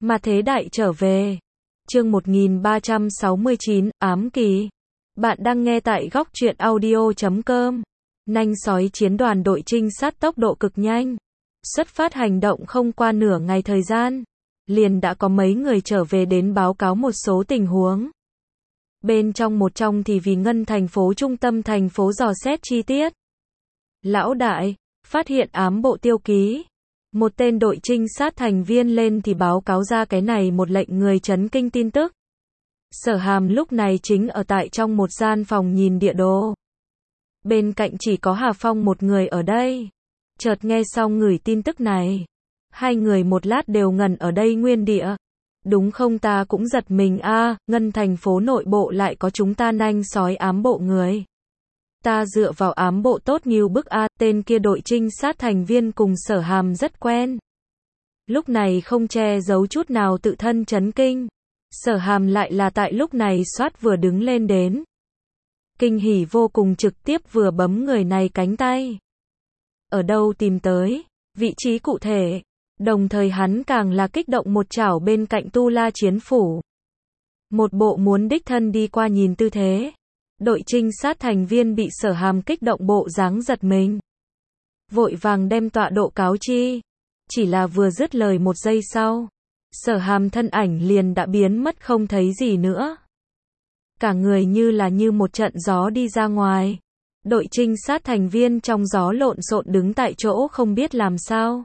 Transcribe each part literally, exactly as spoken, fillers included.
Mà thế đại trở về. Chương một nghìn ba trăm sáu mươi chín, ám kỳ. Bạn đang nghe tại góc truyện audio chấm com. Nanh sói chiến đoàn đội trinh sát tốc độ cực nhanh. Xuất phát hành động không qua nửa ngày thời gian. Liền đã có mấy người trở về đến báo cáo một số tình huống. Bên trong một trong thì vì ngân thành phố trung tâm thành phố dò xét chi tiết. Lão đại, phát hiện ám bộ tiêu ký. Một tên đội trinh sát thành viên lên thì báo cáo ra cái này một lệnh người chấn kinh tin tức. Sở Hàm lúc này chính ở tại trong một gian phòng nhìn địa đồ. Bên cạnh chỉ có Hà Phong một người ở đây. Chợt nghe xong ngửi tin tức này. Hai người một lát đều ngẩn ở đây nguyên địa. Đúng không, ta cũng giật mình a, à, ngân thành phố nội bộ lại có chúng ta nanh sói ám bộ người. Ta dựa vào ám bộ tốt như bức a, tên kia đội trinh sát thành viên cùng Sở Hàm rất quen. Lúc này không che giấu chút nào tự thân chấn kinh. Sở Hàm lại là tại lúc này xoát vừa đứng lên đến. Kinh hỉ vô cùng, trực tiếp vừa bấm người này cánh tay. Ở đâu tìm tới, vị trí cụ thể. Đồng thời hắn càng là kích động một chảo bên cạnh Tu La chiến phủ. Một bộ muốn đích thân đi qua nhìn tư thế. Đội trinh sát thành viên bị Sở Hàm kích động bộ dáng giật mình. Vội vàng đem tọa độ cáo chi. Chỉ là vừa dứt lời một giây sau. Sở Hàm thân ảnh liền đã biến mất không thấy gì nữa. Cả người như là như một trận gió đi ra ngoài. Đội trinh sát thành viên trong gió lộn xộn đứng tại chỗ không biết làm sao.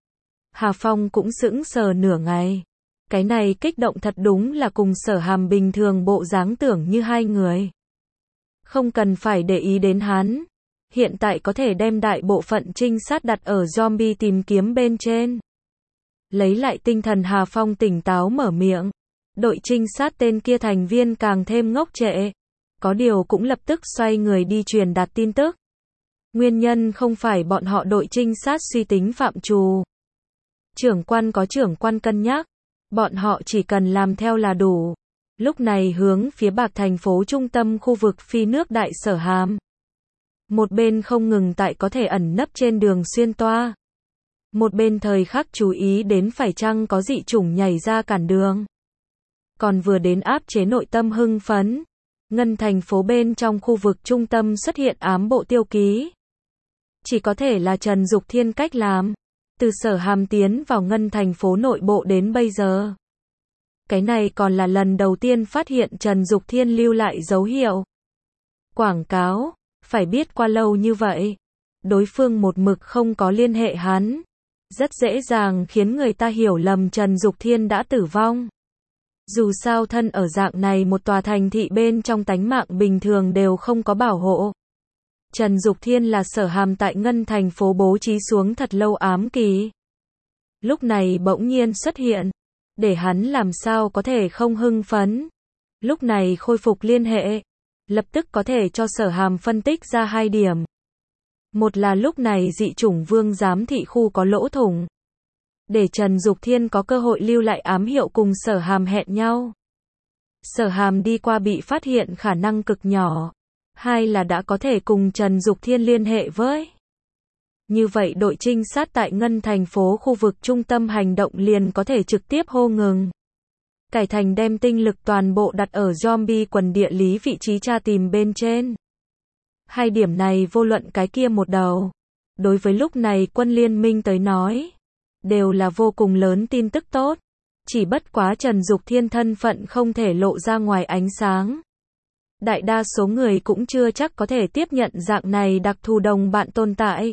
Hà Phong cũng sững sờ nửa ngày. Cái này kích động thật đúng là cùng Sở Hàm bình thường bộ dáng tưởng như hai người. Không cần phải để ý đến hắn. Hiện tại có thể đem đại bộ phận trinh sát đặt ở zombie tìm kiếm bên trên. Lấy lại tinh thần, Hà Phong tỉnh táo mở miệng. Đội trinh sát tên kia thành viên càng thêm ngốc trệ. Có điều cũng lập tức xoay người đi truyền đạt tin tức. Nguyên nhân không phải bọn họ đội trinh sát suy tính phạm trù. Trưởng quan có trưởng quan cân nhắc. Bọn họ chỉ cần làm theo là đủ. Lúc này hướng phía Bạc thành phố trung tâm khu vực phi nước đại Sở Hàm. Một bên không ngừng tại có thể ẩn nấp trên đường xuyên toa. Một bên thời khắc chú ý đến phải chăng có dị chủng nhảy ra cản đường. Còn vừa đến áp chế nội tâm hưng phấn. Ngân thành phố bên trong khu vực trung tâm xuất hiện ám bộ tiêu ký. Chỉ có thể là Trần Dục Thiên cách làm. Từ Sở Hàm tiến vào ngân thành phố nội bộ đến bây giờ. Cái này còn là lần đầu tiên phát hiện Trần Dục Thiên lưu lại dấu hiệu. Quảng cáo, phải biết qua lâu như vậy. Đối phương một mực không có liên hệ hắn. Rất dễ dàng khiến người ta hiểu lầm Trần Dục Thiên đã tử vong. Dù sao thân ở dạng này một tòa thành thị bên trong tánh mạng bình thường đều không có bảo hộ. Trần Dục Thiên là Sở Hàm tại ngân thành phố bố trí xuống thật lâu ám kỳ. Lúc này bỗng nhiên xuất hiện. Để hắn làm sao có thể không hưng phấn. Lúc này khôi phục liên hệ. Lập tức có thể cho Sở Hàm phân tích ra hai điểm. Một là lúc này dị chủng vương giám thị khu có lỗ thủng. Để Trần Dục Thiên có cơ hội lưu lại ám hiệu cùng Sở Hàm hẹn nhau. Sở Hàm đi qua bị phát hiện khả năng cực nhỏ. Hai là đã có thể cùng Trần Dục Thiên liên hệ với. Như vậy đội trinh sát tại ngân thành phố khu vực trung tâm hành động liền có thể trực tiếp hô ngừng. Cải thành đem tinh lực toàn bộ đặt ở zombie quần địa lý vị trí tra tìm bên trên. Hai điểm này vô luận cái kia một đầu. Đối với lúc này quân liên minh tới nói. Đều là vô cùng lớn tin tức tốt. Chỉ bất quá Trần Dục Thiên thân phận không thể lộ ra ngoài ánh sáng. Đại đa số người cũng chưa chắc có thể tiếp nhận dạng này đặc thù đồng bạn tồn tại.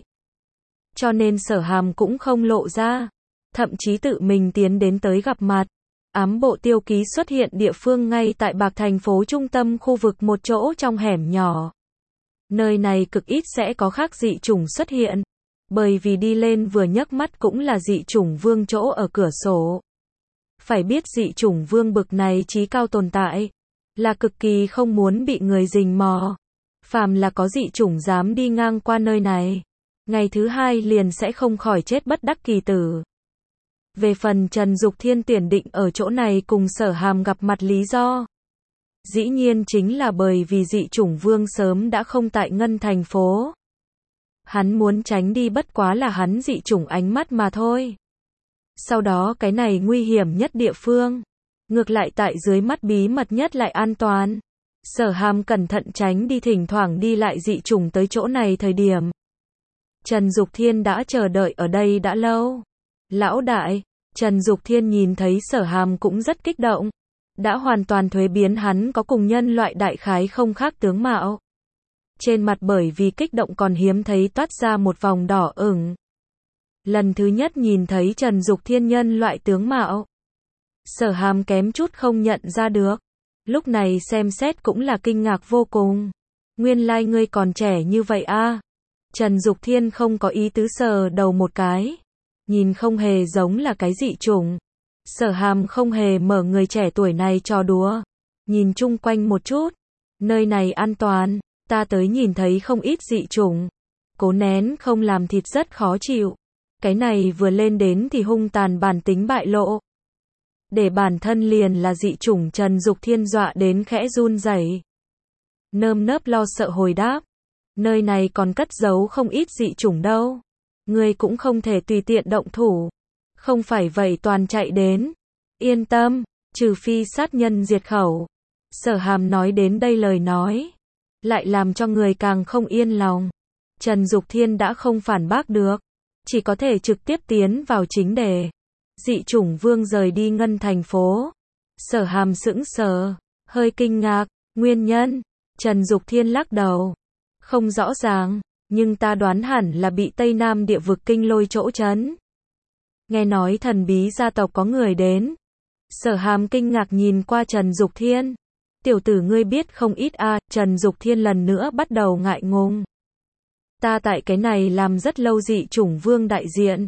Cho nên Sở Hàm cũng không lộ ra. Thậm chí tự mình tiến đến tới gặp mặt. Ám bộ tiêu ký xuất hiện địa phương ngay tại Bạc thành phố trung tâm khu vực một chỗ trong hẻm nhỏ. Nơi này cực ít sẽ có khác dị chủng xuất hiện. Bởi vì đi lên vừa nhấc mắt cũng là dị chủng vương chỗ ở cửa sổ. Phải biết dị chủng vương bực này trí cao tồn tại. Là cực kỳ không muốn bị người rình mò. Phàm là có dị chủng dám đi ngang qua nơi này. Ngày thứ hai liền sẽ không khỏi chết bất đắc kỳ tử. Về phần Trần Dục Thiên tuyển định ở chỗ này cùng Sở Hàm gặp mặt lý do. Dĩ nhiên chính là bởi vì dị chủng vương sớm đã không tại ngân thành phố. Hắn muốn tránh đi bất quá là hắn dị chủng ánh mắt mà thôi. Sau đó cái này nguy hiểm nhất địa phương, ngược lại tại dưới mắt bí mật nhất lại an toàn. Sở Hàm cẩn thận tránh đi thỉnh thoảng đi lại dị chủng tới chỗ này thời điểm. Trần Dục Thiên đã chờ đợi ở đây đã lâu. Lão đại, Trần Dục Thiên nhìn thấy Sở Hàm cũng rất kích động. Đã hoàn toàn thuế biến hắn có cùng nhân loại đại khái không khác tướng mạo. Trên mặt bởi vì kích động còn hiếm thấy toát ra một vòng đỏ ửng. Lần thứ nhất nhìn thấy Trần Dục Thiên nhân loại tướng mạo. Sở Hàm kém chút không nhận ra được. Lúc này xem xét cũng là kinh ngạc vô cùng. Nguyên lai like ngươi còn trẻ như vậy a. À? Trần Dục Thiên không có ý tứ sờ đầu một cái. Nhìn không hề giống là cái dị chủng. Sở Hàm không hề mở người trẻ tuổi này trò đùa. Nhìn chung quanh một chút. Nơi này an toàn. Ta tới nhìn thấy không ít dị chủng. Cố nén không làm thịt rất khó chịu. Cái này vừa lên đến thì hung tàn bản tính bại lộ. Để bản thân liền là dị chủng Trần Dục Thiên dọa đến khẽ run rẩy. Nơm nớp lo sợ hồi đáp. Nơi này còn cất giấu không ít dị chủng đâu. Ngươi cũng không thể tùy tiện động thủ. Không phải vậy toàn chạy đến. Yên tâm, trừ phi sát nhân diệt khẩu. Sở Hàm nói đến đây lời nói. Lại làm cho người càng không yên lòng. Trần Dục Thiên đã không phản bác được. Chỉ có thể trực tiếp tiến vào chính đề. Dị chủng vương rời đi ngân thành phố. Sở Hàm sững sờ, hơi kinh ngạc, nguyên nhân. Trần Dục Thiên lắc đầu. Không rõ ràng, nhưng ta đoán hẳn là bị Tây Nam địa vực kinh lôi chỗ chấn. Nghe nói thần bí gia tộc có người đến. Sở Hàm kinh ngạc nhìn qua Trần Dục Thiên. Tiểu tử ngươi biết không ít a. À, Trần Dục Thiên lần nữa bắt đầu ngại ngùng. Ta tại cái này làm rất lâu dị chủng vương đại diện.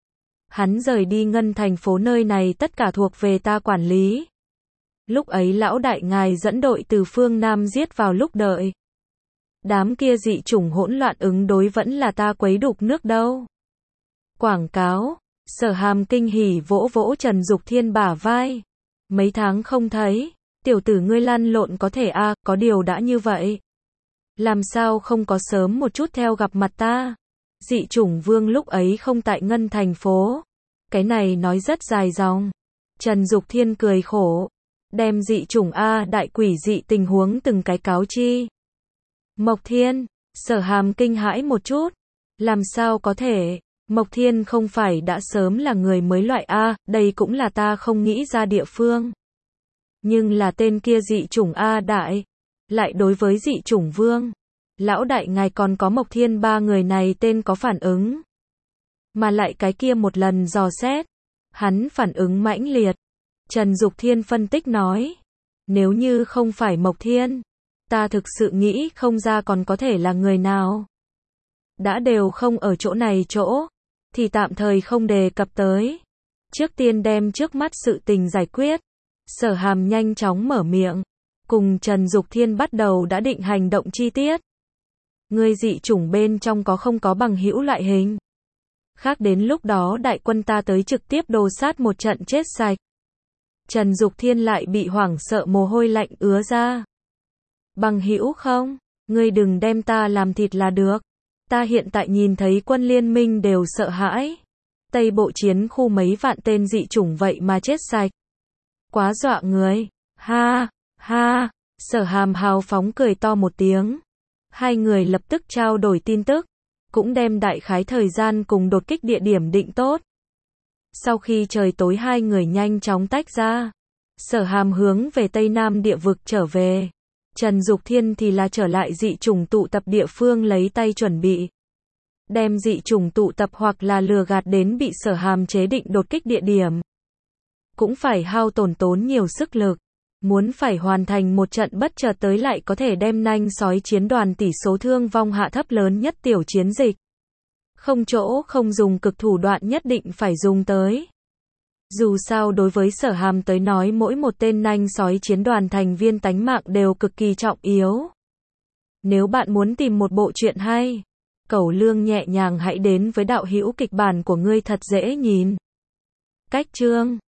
Hắn rời đi ngân thành phố nơi này tất cả thuộc về ta quản lý. Lúc ấy lão đại ngài dẫn đội từ phương Nam giết vào lúc đợi. Đám kia dị chủng hỗn loạn ứng đối vẫn là ta quấy đục nước đâu. Quảng cáo. Sở Hàm kinh hỉ vỗ vỗ Trần Dục Thiên bả vai. Mấy tháng không thấy. Tiểu tử ngươi lăn lộn có thể a, à, có điều đã như vậy. Làm sao không có sớm một chút theo gặp mặt ta. Dị chủng vương lúc ấy không tại ngân thành phố. Cái này nói rất dài dòng. Trần Dục Thiên cười khổ. Đem dị chủng A đại quỷ dị tình huống từng cái cáo chi. Mộc Thiên. Sở Hàm kinh hãi một chút. Làm sao có thể. Mộc Thiên không phải đã sớm là người mới loại A. Đây cũng là ta không nghĩ ra địa phương. Nhưng là tên kia dị chủng A đại. Lại đối với dị chủng vương. Lão đại ngài còn có Mộc Thiên ba người này tên có phản ứng. Mà lại cái kia một lần dò xét. Hắn phản ứng mãnh liệt. Trần Dục Thiên phân tích nói. Nếu như không phải Mộc Thiên. Ta thực sự nghĩ không ra còn có thể là người nào. Đã đều không ở chỗ này chỗ. Thì tạm thời không đề cập tới. Trước tiên đem trước mắt sự tình giải quyết. Sở Hàm nhanh chóng mở miệng. Cùng Trần Dục Thiên bắt đầu đã định hành động chi tiết. Ngươi dị chủng bên trong có không có bằng hữu loại hình. Khác đến lúc đó đại quân ta tới trực tiếp đồ sát một trận chết sạch. Trần Dục Thiên lại bị hoảng sợ mồ hôi lạnh ứa ra. Bằng hữu không? Ngươi đừng đem ta làm thịt là được. Ta hiện tại nhìn thấy quân liên minh đều sợ hãi. Tây bộ chiến khu mấy vạn tên dị chủng vậy mà chết sạch. Quá dọa người. Ha, ha. Sở Hàm hào phóng cười to một tiếng. Hai người lập tức trao đổi tin tức. Cũng đem đại khái thời gian cùng đột kích địa điểm định tốt. Sau khi trời tối hai người nhanh chóng tách ra. Sở Hàm hướng về Tây Nam địa vực trở về. Trần Dục Thiên thì là trở lại dị chủng tụ tập địa phương lấy tay chuẩn bị. Đem dị chủng tụ tập hoặc là lừa gạt đến bị Sở Hàm chế định đột kích địa điểm. Cũng phải hao tổn tốn nhiều sức lực. Muốn phải hoàn thành một trận bất chợt tới lại có thể đem nanh sói chiến đoàn tỷ số thương vong hạ thấp lớn nhất tiểu chiến dịch. Không chỗ không dùng cực thủ đoạn nhất định phải dùng tới. Dù sao đối với Sở Hàm tới nói mỗi một tên nanh sói chiến đoàn thành viên tánh mạng đều cực kỳ trọng yếu. Nếu bạn muốn tìm một bộ truyện hay, Cẩu Lương nhẹ nhàng hãy đến với đạo hữu kịch bản của ngươi thật dễ nhìn. Cách chương